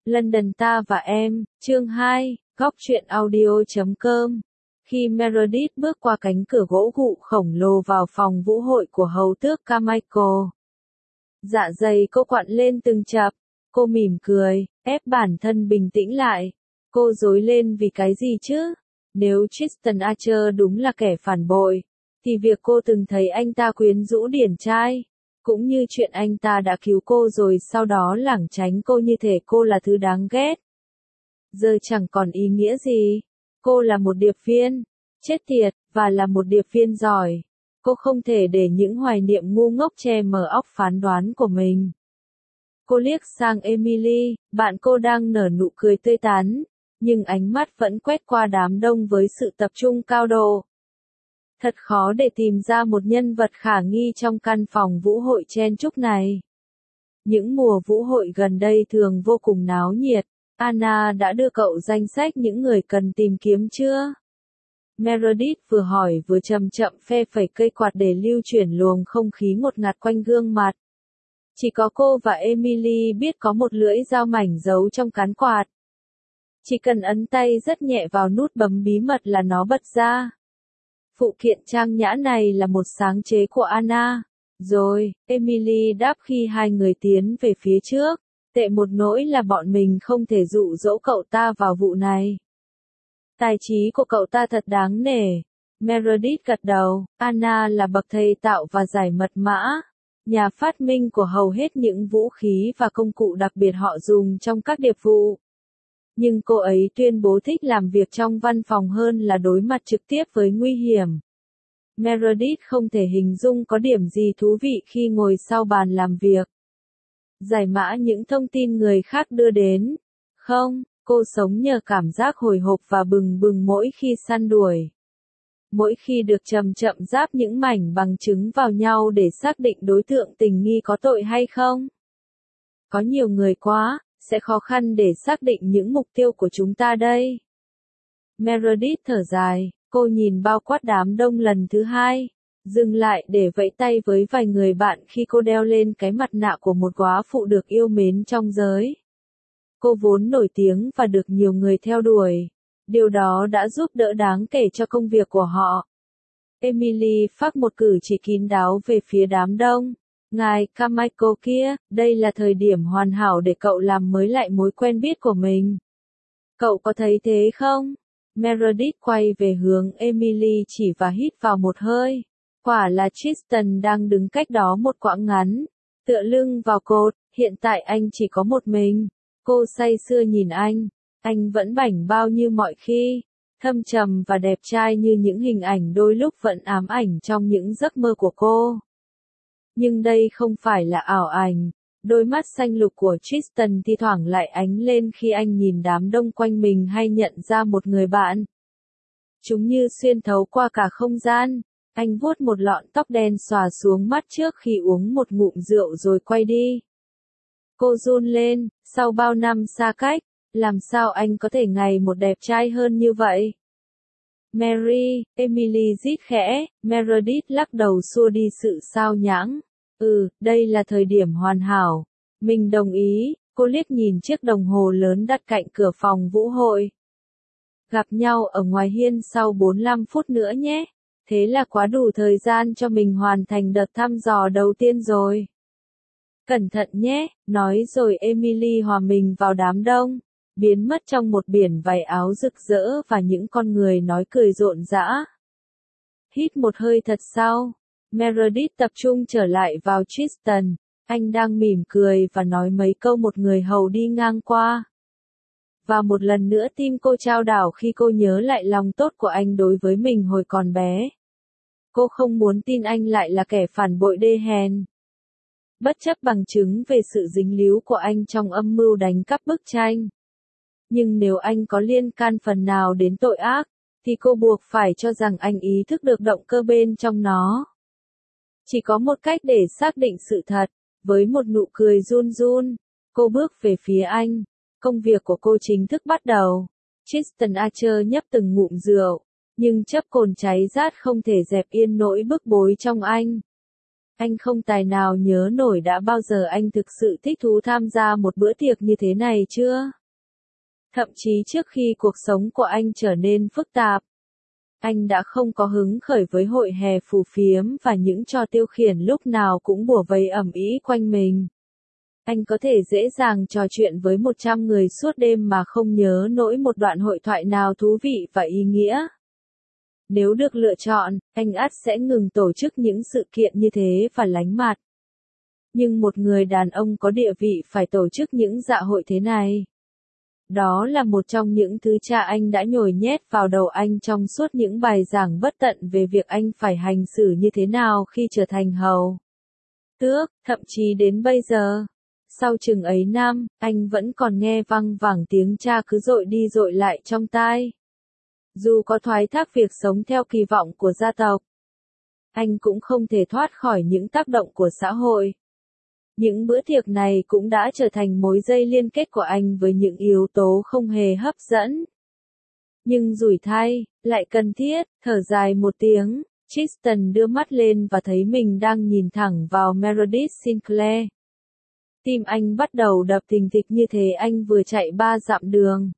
London ta và em, chương 2, góc truyện audio.com. Khi Meredith bước qua cánh cửa gỗ gụ khổng lồ vào phòng vũ hội của hầu tước Carmichael, dạ dày cô quặn lên từng chập. Cô mỉm cười, ép bản thân bình tĩnh lại. Cô rối lên vì cái gì chứ? Nếu Tristan Archer đúng là kẻ phản bội, thì việc cô từng thấy anh ta quyến rũ điển trai, cũng như chuyện anh ta đã cứu cô rồi sau đó lảng tránh cô như thể cô là thứ đáng ghét, giờ chẳng còn ý nghĩa gì. Cô là một điệp viên, chết tiệt, và là một điệp viên giỏi. Cô không thể để những hoài niệm ngu ngốc che mờ óc phán đoán của mình. Cô liếc sang Emily, bạn cô đang nở nụ cười tươi tắn, nhưng ánh mắt vẫn quét qua đám đông với sự tập trung cao độ. Thật khó để tìm ra một nhân vật khả nghi trong căn phòng vũ hội chen chúc này. Những mùa vũ hội gần đây thường vô cùng náo nhiệt. Anna đã đưa cậu danh sách những người cần tìm kiếm chưa? Meredith vừa hỏi vừa chậm chậm phe phẩy cây quạt để lưu chuyển luồng không khí ngột ngạt quanh gương mặt. Chỉ có cô và Emily biết có một lưỡi dao mảnh giấu trong cán quạt. Chỉ cần ấn tay rất nhẹ vào nút bấm bí mật là nó bật ra. Phụ kiện trang nhã này là một sáng chế của Anna. Rồi, Emily đáp khi hai người tiến về phía trước. Tệ một nỗi là bọn mình không thể dụ dỗ cậu ta vào vụ này. Tài trí của cậu ta thật đáng nể. Meredith gật đầu. Anna là bậc thầy tạo và giải mật mã, nhà phát minh của hầu hết những vũ khí và công cụ đặc biệt họ dùng trong các điệp vụ. Nhưng cô ấy tuyên bố thích làm việc trong văn phòng hơn là đối mặt trực tiếp với nguy hiểm. Meredith không thể hình dung có điểm gì thú vị khi ngồi sau bàn làm việc, giải mã những thông tin người khác đưa đến. Không, cô sống nhờ cảm giác hồi hộp và bừng bừng mỗi khi săn đuổi. Mỗi khi được chậm chậm ráp những mảnh bằng chứng vào nhau để xác định đối tượng tình nghi có tội hay không. Có nhiều người quá, sẽ khó khăn để xác định những mục tiêu của chúng ta đây. Meredith thở dài, cô nhìn bao quát đám đông lần thứ hai, dừng lại để vẫy tay với vài người bạn khi cô đeo lên cái mặt nạ của một góa phụ được yêu mến trong giới. Cô vốn nổi tiếng và được nhiều người theo đuổi. Điều đó đã giúp đỡ đáng kể cho công việc của họ. Emily phác một cử chỉ kín đáo về phía đám đông. Ngài Carmichael kia, đây là thời điểm hoàn hảo để cậu làm mới lại mối quen biết của mình. Cậu có thấy thế không? Meredith quay về hướng Emily chỉ và hít vào một hơi. Quả là Tristan đang đứng cách đó một quãng ngắn, tựa lưng vào cột, hiện tại anh chỉ có một mình. Cô say sưa nhìn anh vẫn bảnh bao như mọi khi, thâm trầm và đẹp trai như những hình ảnh đôi lúc vẫn ám ảnh trong những giấc mơ của cô. Nhưng đây không phải là ảo ảnh. Đôi mắt xanh lục của Tristan thi thoảng lại ánh lên khi anh nhìn đám đông quanh mình hay nhận ra một người bạn. Chúng như xuyên thấu qua cả không gian. Anh vuốt một lọn tóc đen xòa xuống mắt trước khi uống một ngụm rượu rồi quay đi. Cô run lên, sau bao năm xa cách, làm sao anh có thể ngày một đẹp trai hơn như vậy? Mary, Emily rít khẽ, Meredith lắc đầu xua đi sự sao nhãng. Đây là thời điểm hoàn hảo. Mình đồng ý. Cô liếc nhìn chiếc đồng hồ lớn đặt cạnh cửa phòng vũ hội. Gặp nhau ở ngoài hiên sau 45 phút nữa nhé. Thế là quá đủ thời gian cho mình hoàn thành đợt thăm dò đầu tiên rồi. Cẩn thận nhé, nói rồi Emily hòa mình vào đám đông, biến mất trong một biển váy áo rực rỡ và những con người nói cười rộn rã. Hít một hơi thật sâu, Meredith tập trung trở lại vào Tristan. Anh đang mỉm cười và nói mấy câu một người hầu đi ngang qua. Và một lần nữa tim cô chao đảo khi cô nhớ lại lòng tốt của anh đối với mình hồi còn bé. Cô không muốn tin anh lại là kẻ phản bội đê hèn. Bất chấp bằng chứng về sự dính líu của anh trong âm mưu đánh cắp bức tranh. Nhưng nếu anh có liên can phần nào đến tội ác, thì cô buộc phải cho rằng anh ý thức được động cơ bên trong nó. Chỉ có một cách để xác định sự thật. Với một nụ cười run run, cô bước về phía anh. Công việc của cô chính thức bắt đầu. Tristan Archer nhấp từng ngụm rượu, nhưng chấp cồn cháy rát không thể dẹp yên nỗi bức bối trong anh. Anh không tài nào nhớ nổi đã bao giờ anh thực sự thích thú tham gia một bữa tiệc như thế này chưa? Thậm chí trước khi cuộc sống của anh trở nên phức tạp, anh đã không có hứng khởi với hội hè phù phiếm và những trò tiêu khiển lúc nào cũng bủa vây ầm ĩ quanh mình. Anh có thể dễ dàng trò chuyện với 100 người suốt đêm mà không nhớ nổi một đoạn hội thoại nào thú vị và ý nghĩa. Nếu được lựa chọn, anh ắt sẽ ngừng tổ chức những sự kiện như thế và lánh mặt. Nhưng một người đàn ông có địa vị phải tổ chức những dạ hội thế này. Đó là một trong những thứ cha anh đã nhồi nhét vào đầu anh trong suốt những bài giảng bất tận về việc anh phải hành xử như thế nào khi trở thành hầu tước, thậm chí đến bây giờ. Sau chừng ấy năm, anh vẫn còn nghe văng vẳng tiếng cha cứ dội đi dội lại trong tai. Dù có thoái thác việc sống theo kỳ vọng của gia tộc, anh cũng không thể thoát khỏi những tác động của xã hội. Những bữa tiệc này cũng đã trở thành mối dây liên kết của anh với những yếu tố không hề hấp dẫn. Nhưng rủi thay, lại cần thiết, thở dài một tiếng, Tristan đưa mắt lên và thấy mình đang nhìn thẳng vào Meredith Sinclair. Tim anh bắt đầu đập thình thịch như thế anh vừa chạy 3 dặm đường.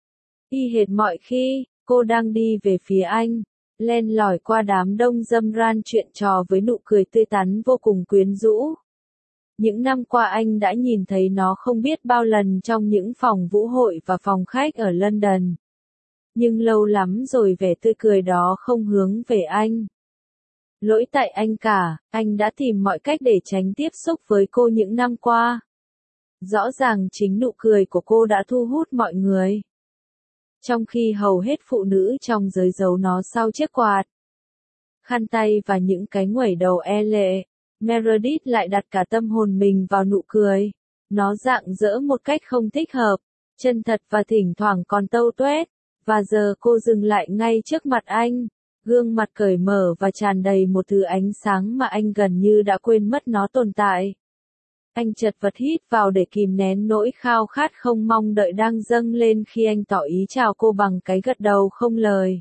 Y hệt mọi khi, cô đang đi về phía anh, len lỏi qua đám đông râm ran chuyện trò với nụ cười tươi tắn vô cùng quyến rũ. Những năm qua anh đã nhìn thấy nó không biết bao lần trong những phòng vũ hội và phòng khách ở London. Nhưng lâu lắm rồi vẻ tươi cười đó không hướng về anh. Lỗi tại anh cả, anh đã tìm mọi cách để tránh tiếp xúc với cô những năm qua. Rõ ràng chính nụ cười của cô đã thu hút mọi người. Trong khi hầu hết phụ nữ trong giới giấu nó sau chiếc quạt, khăn tay và những cái nguẩy đầu e lệ, Meredith lại đặt cả tâm hồn mình vào nụ cười. Nó rạng rỡ một cách không thích hợp, chân thật và thỉnh thoảng còn tâu tuét. Và giờ cô dừng lại ngay trước mặt anh, gương mặt cởi mở và tràn đầy một thứ ánh sáng mà anh gần như đã quên mất nó tồn tại. Anh chật vật hít vào để kìm nén nỗi khao khát không mong đợi đang dâng lên khi anh tỏ ý chào cô bằng cái gật đầu không lời.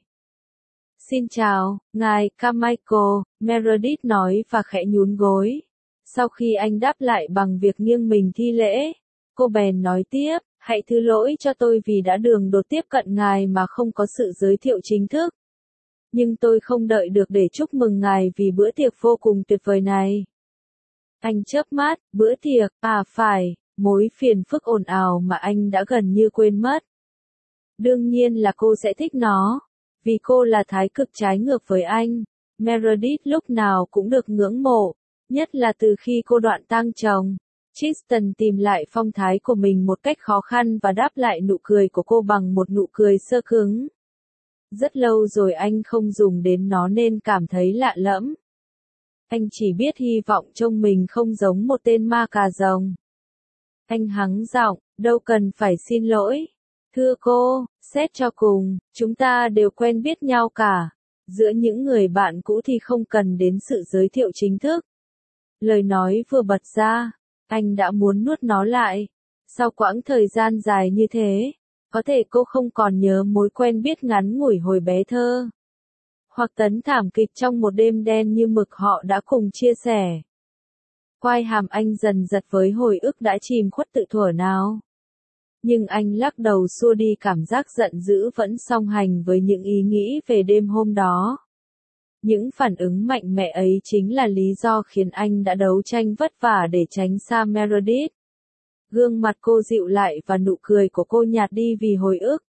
Xin chào, ngài Carmichael, Meredith nói và khẽ nhún gối. Sau khi anh đáp lại bằng việc nghiêng mình thi lễ, cô bèn nói tiếp, hãy thứ lỗi cho tôi vì đã đường đột tiếp cận ngài mà không có sự giới thiệu chính thức. Nhưng tôi không đợi được để chúc mừng ngài vì bữa tiệc vô cùng tuyệt vời này. Anh chớp mắt, bữa tiệc, phải, mối phiền phức ồn ào mà anh đã gần như quên mất. Đương nhiên là cô sẽ thích nó, vì cô là thái cực trái ngược với anh. Meredith lúc nào cũng được ngưỡng mộ, nhất là từ khi cô đoạn tang chồng. Tristan tìm lại phong thái của mình một cách khó khăn và đáp lại nụ cười của cô bằng một nụ cười sơ cứng. Rất lâu rồi anh không dùng đến nó nên cảm thấy lạ lẫm. Anh chỉ biết hy vọng trông mình không giống một tên ma cà rồng. Anh hắng giọng, đâu cần phải xin lỗi. Thưa cô, xét cho cùng, chúng ta đều quen biết nhau cả. Giữa những người bạn cũ thì không cần đến sự giới thiệu chính thức. Lời nói vừa bật ra, anh đã muốn nuốt nó lại. Sau quãng thời gian dài như thế, có thể cô không còn nhớ mối quen biết ngắn ngủi hồi bé thơ. Hoặc tấn thảm kịch trong một đêm đen như mực họ đã cùng chia sẻ. Quai hàm anh dần giật với hồi ức đã chìm khuất tự thuở nào. Nhưng anh lắc đầu xua đi cảm giác giận dữ vẫn song hành với những ý nghĩ về đêm hôm đó. Những phản ứng mạnh mẽ ấy chính là lý do khiến anh đã đấu tranh vất vả để tránh xa Meredith. Gương mặt cô dịu lại và nụ cười của cô nhạt đi vì hồi ức.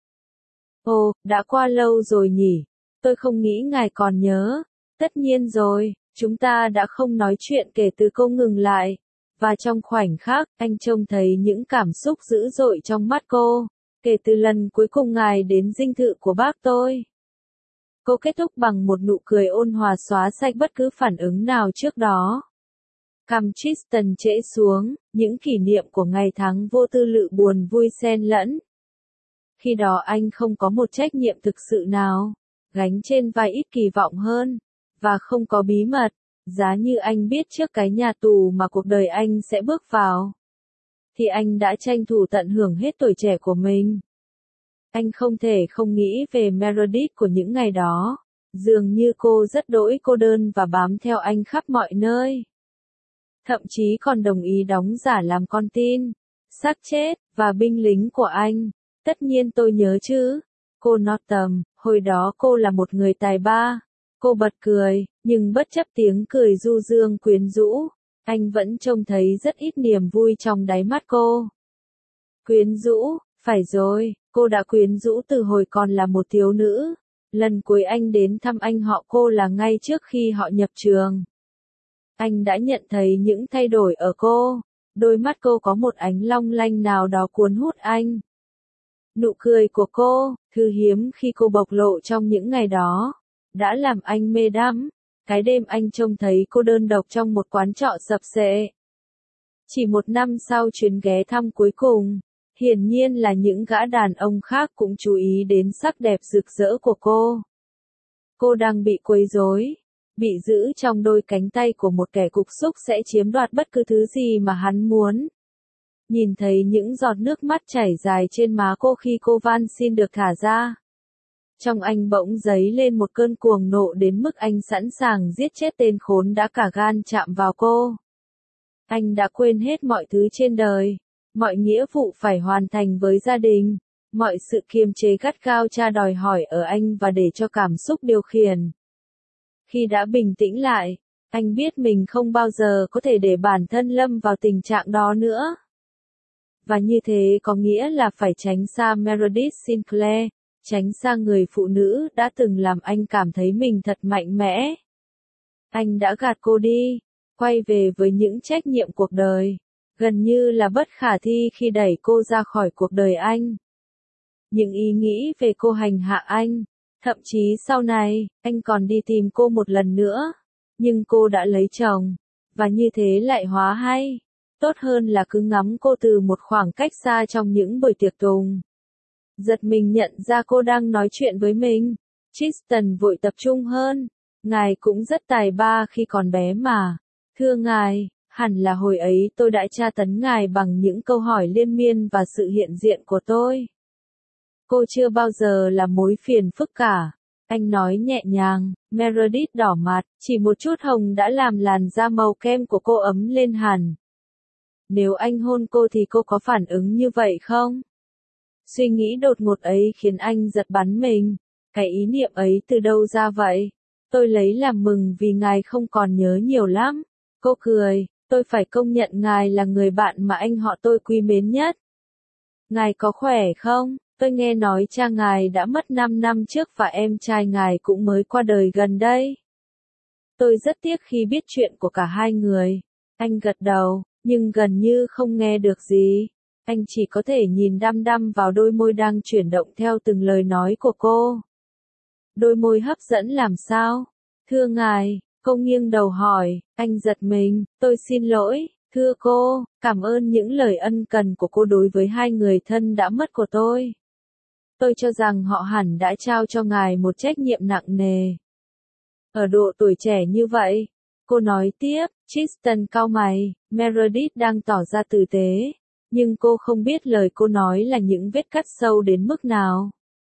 Ồ, đã qua lâu rồi nhỉ? Tôi không nghĩ ngài còn nhớ. Tất nhiên rồi, chúng ta đã không nói chuyện kể từ cô ngừng lại. Và trong khoảnh khắc, anh trông thấy những cảm xúc dữ dội trong mắt cô. Kể từ lần cuối cùng ngài đến dinh thự của bác tôi. Cô kết thúc bằng một nụ cười ôn hòa xóa sạch bất cứ phản ứng nào trước đó. Cằm Tristan trễ xuống, những kỷ niệm của ngày tháng vô tư lự buồn vui xen lẫn. Khi đó anh không có một trách nhiệm thực sự nào, gánh trên vai ít kỳ vọng hơn, và không có bí mật, giá như anh biết trước cái nhà tù mà cuộc đời anh sẽ bước vào. Thì anh đã tranh thủ tận hưởng hết tuổi trẻ của mình. Anh không thể không nghĩ về Meredith của những ngày đó, dường như cô rất đỗi cô đơn và bám theo anh khắp mọi nơi. Thậm chí còn đồng ý đóng giả làm con tin, xác chết, và binh lính của anh. Tất nhiên tôi nhớ chứ. Cô Northam, hồi đó cô là một người tài ba. Cô bật cười, nhưng bất chấp tiếng cười du dương quyến rũ, anh vẫn trông thấy rất ít niềm vui trong đáy mắt cô. Quyến rũ, phải rồi, cô đã quyến rũ từ hồi còn là một thiếu nữ. Lần cuối anh đến thăm anh họ cô là ngay trước khi họ nhập trường. Anh đã nhận thấy những thay đổi ở cô. Đôi mắt cô có một ánh long lanh nào đó cuốn hút anh. Nụ cười của cô, thứ hiếm khi cô bộc lộ trong những ngày đó, đã làm anh mê đắm. Cái đêm anh trông thấy cô đơn độc trong một quán trọ sập xệ. Chỉ một năm sau chuyến ghé thăm cuối cùng, hiển nhiên là những gã đàn ông khác cũng chú ý đến sắc đẹp rực rỡ của cô. Cô đang bị quấy rối, bị giữ trong đôi cánh tay của một kẻ cục súc sẽ chiếm đoạt bất cứ thứ gì mà hắn muốn. Nhìn thấy những giọt nước mắt chảy dài trên má cô khi cô van xin được thả ra. Trong anh bỗng dấy lên một cơn cuồng nộ đến mức anh sẵn sàng giết chết tên khốn đã cả gan chạm vào cô. Anh đã quên hết mọi thứ trên đời, mọi nghĩa vụ phải hoàn thành với gia đình, mọi sự kiềm chế gắt gao cha đòi hỏi ở anh và để cho cảm xúc điều khiển. Khi đã bình tĩnh lại, anh biết mình không bao giờ có thể để bản thân lâm vào tình trạng đó nữa. Và như thế có nghĩa là phải tránh xa Meredith Sinclair, tránh xa người phụ nữ đã từng làm anh cảm thấy mình thật mạnh mẽ. Anh đã gạt cô đi, quay về với những trách nhiệm cuộc đời, gần như là bất khả thi khi đẩy cô ra khỏi cuộc đời anh. Những ý nghĩ về cô hành hạ anh, thậm chí sau này, anh còn đi tìm cô một lần nữa, nhưng cô đã lấy chồng, và như thế lại hóa hay. Tốt hơn là cứ ngắm cô từ một khoảng cách xa trong những buổi tiệc tùng. Giật mình nhận ra cô đang nói chuyện với mình. Tristan vội tập trung hơn. Ngài cũng rất tài ba khi còn bé mà. Thưa ngài, hẳn là hồi ấy tôi đã tra tấn ngài bằng những câu hỏi liên miên và sự hiện diện của tôi. Cô chưa bao giờ là mối phiền phức cả. Anh nói nhẹ nhàng. Meredith đỏ mặt, chỉ một chút hồng đã làm làn da màu kem của cô ấm lên hẳn. Nếu anh hôn cô thì cô có phản ứng như vậy không? Suy nghĩ đột ngột ấy khiến anh giật bắn mình. Cái ý niệm ấy từ đâu ra vậy? Tôi lấy làm mừng vì ngài không còn nhớ nhiều lắm. Cô cười, tôi phải công nhận ngài là người bạn mà anh họ tôi quý mến nhất. Ngài có khỏe không? Tôi nghe nói cha ngài đã mất 5 năm trước và em trai ngài cũng mới qua đời gần đây. Tôi rất tiếc khi biết chuyện của cả hai người. Anh gật đầu, nhưng gần như không nghe được gì. Anh chỉ có thể nhìn đăm đăm vào đôi môi đang chuyển động theo từng lời nói của cô. Đôi môi hấp dẫn làm sao? Thưa ngài, cô nghiêng đầu hỏi, anh giật mình, tôi xin lỗi, thưa cô, cảm ơn những lời ân cần của cô đối với hai người thân đã mất của tôi. Tôi cho rằng họ hẳn đã trao cho ngài một trách nhiệm nặng nề. Ở độ tuổi trẻ như vậy, cô nói tiếp, Tristan cau mày, Meredith đang tỏ ra tử tế, nhưng cô không biết lời cô nói là những vết cắt sâu đến mức nào.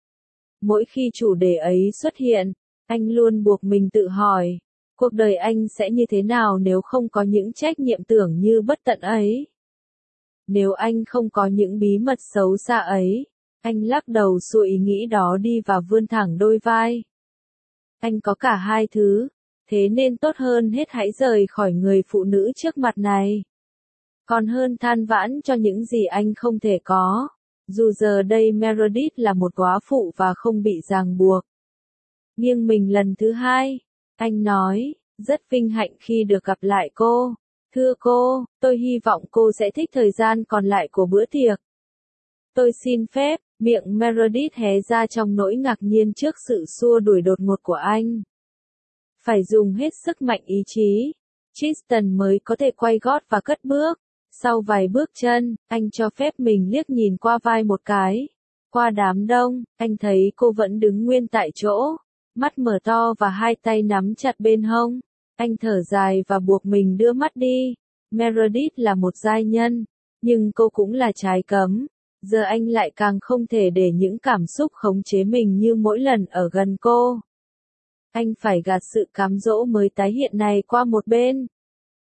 Mỗi khi chủ đề ấy xuất hiện, anh luôn buộc mình tự hỏi, cuộc đời anh sẽ như thế nào nếu không có những trách nhiệm tưởng như bất tận ấy? Nếu anh không có những bí mật xấu xa ấy, anh lắc đầu xua ý nghĩ đó đi và vươn thẳng đôi vai. Anh có cả hai thứ, thế nên tốt hơn hết hãy rời khỏi người phụ nữ trước mặt này. Còn hơn than vãn cho những gì anh không thể có. Dù giờ đây Meredith là một góa phụ và không bị ràng buộc. Nghiêng mình lần thứ hai, anh nói, rất vinh hạnh khi được gặp lại cô. Thưa cô, tôi hy vọng cô sẽ thích thời gian còn lại của bữa tiệc. Tôi xin phép, miệng Meredith hé ra trong nỗi ngạc nhiên trước sự xua đuổi đột ngột của anh. Phải dùng hết sức mạnh ý chí, Tristan mới có thể quay gót và cất bước. Sau vài bước chân, anh cho phép mình liếc nhìn qua vai một cái. Qua đám đông, anh thấy cô vẫn đứng nguyên tại chỗ, mắt mở to và hai tay nắm chặt bên hông. Anh thở dài và buộc mình đưa mắt đi. Meredith là một giai nhân, nhưng cô cũng là trái cấm. Giờ anh lại càng không thể để những cảm xúc khống chế mình như mỗi lần ở gần cô. Anh phải gạt sự cám dỗ mới tái hiện này qua một bên.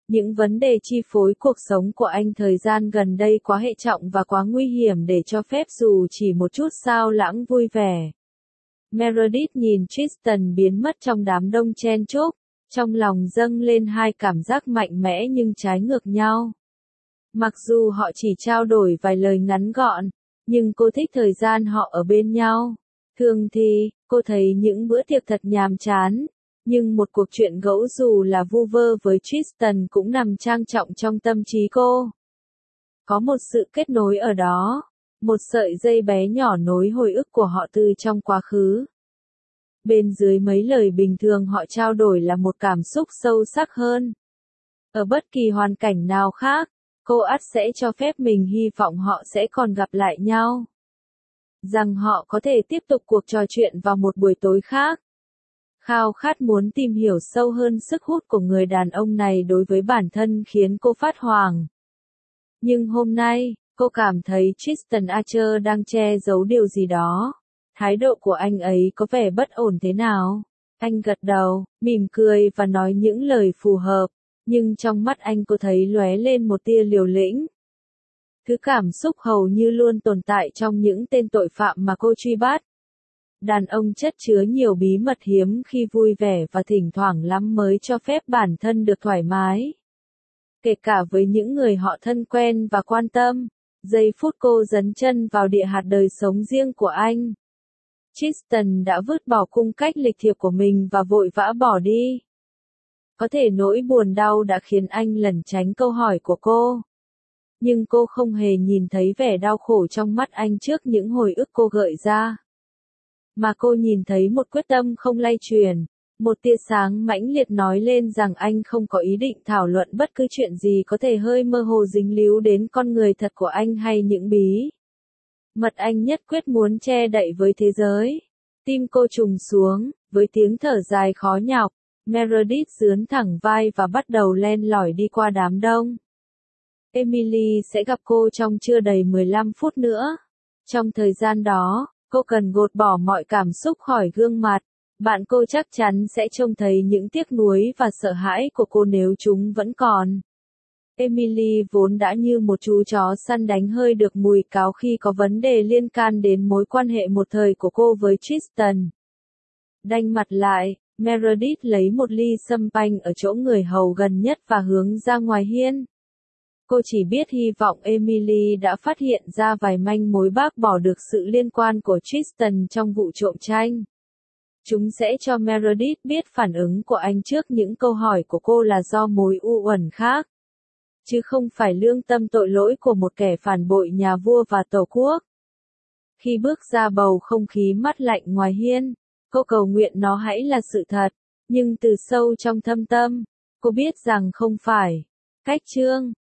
Những vấn đề chi phối cuộc sống của anh thời gian gần đây quá hệ trọng và quá nguy hiểm để cho phép dù chỉ một chút xao lãng vui vẻ. Meredith nhìn Tristan biến mất trong đám đông chen chúc, trong lòng dâng lên hai cảm giác mạnh mẽ nhưng trái ngược nhau. Mặc dù họ chỉ trao đổi vài lời ngắn gọn, nhưng cô thích thời gian họ ở bên nhau. Thường thì, cô thấy những bữa tiệc thật nhàm chán, nhưng một cuộc chuyện gẫu dù là vu vơ với Tristan cũng nằm trang trọng trong tâm trí cô. Có một sự kết nối ở đó, một sợi dây bé nhỏ nối hồi ức của họ từ trong quá khứ. Bên dưới mấy lời bình thường họ trao đổi là một cảm xúc sâu sắc hơn. Ở bất kỳ hoàn cảnh nào khác, cô ắt sẽ cho phép mình hy vọng họ sẽ còn gặp lại nhau. Rằng họ có thể tiếp tục cuộc trò chuyện vào một buổi tối khác. Khao khát muốn tìm hiểu sâu hơn sức hút của người đàn ông này đối với bản thân khiến cô phát hoảng. Nhưng hôm nay, cô cảm thấy Tristan Archer đang che giấu điều gì đó. Thái độ của anh ấy có vẻ bất ổn thế nào? Anh gật đầu, mỉm cười và nói những lời phù hợp, nhưng trong mắt anh cô thấy lóe lên một tia liều lĩnh. Thứ cảm xúc hầu như luôn tồn tại trong những tên tội phạm mà cô truy bắt. Đàn ông chất chứa nhiều bí mật hiếm khi vui vẻ và thỉnh thoảng lắm mới cho phép bản thân được thoải mái. Kể cả với những người họ thân quen và quan tâm. Giây phút cô dấn chân vào địa hạt đời sống riêng của anh. Tristan đã vứt bỏ cung cách lịch thiệp của mình và vội vã bỏ đi. Có thể nỗi buồn đau đã khiến anh lẩn tránh câu hỏi của cô. Nhưng cô không hề nhìn thấy vẻ đau khổ trong mắt anh trước những hồi ức cô gợi ra. Mà cô nhìn thấy một quyết tâm không lay chuyển, một tia sáng mãnh liệt nói lên rằng anh không có ý định thảo luận bất cứ chuyện gì có thể hơi mơ hồ dính líu đến con người thật của anh hay những bí mật anh nhất quyết muốn che đậy với thế giới. Tim cô trùng xuống, với tiếng thở dài khó nhọc, Meredith giương thẳng vai và bắt đầu len lỏi đi qua đám đông. Emily sẽ gặp cô trong chưa đầy 15 phút nữa. Trong thời gian đó, cô cần gột bỏ mọi cảm xúc khỏi gương mặt. Bạn cô chắc chắn sẽ trông thấy những tiếc nuối và sợ hãi của cô nếu chúng vẫn còn. Emily vốn đã như một chú chó săn đánh hơi được mùi cáo khi có vấn đề liên can đến mối quan hệ một thời của cô với Tristan. Đanh mặt lại, Meredith lấy một ly sâm panh ở chỗ người hầu gần nhất và hướng ra ngoài hiên. Cô chỉ biết hy vọng Emily đã phát hiện ra vài manh mối bác bỏ được sự liên quan của Tristan trong vụ trộm tranh. Chúng sẽ cho Meredith biết phản ứng của anh trước những câu hỏi của cô là do mối u uẩn khác, chứ không phải lương tâm tội lỗi của một kẻ phản bội nhà vua và tổ quốc. Khi bước ra bầu không khí mát lạnh ngoài hiên, cô cầu nguyện nó hãy là sự thật, nhưng từ sâu trong thâm tâm, cô biết rằng không phải. Cách chương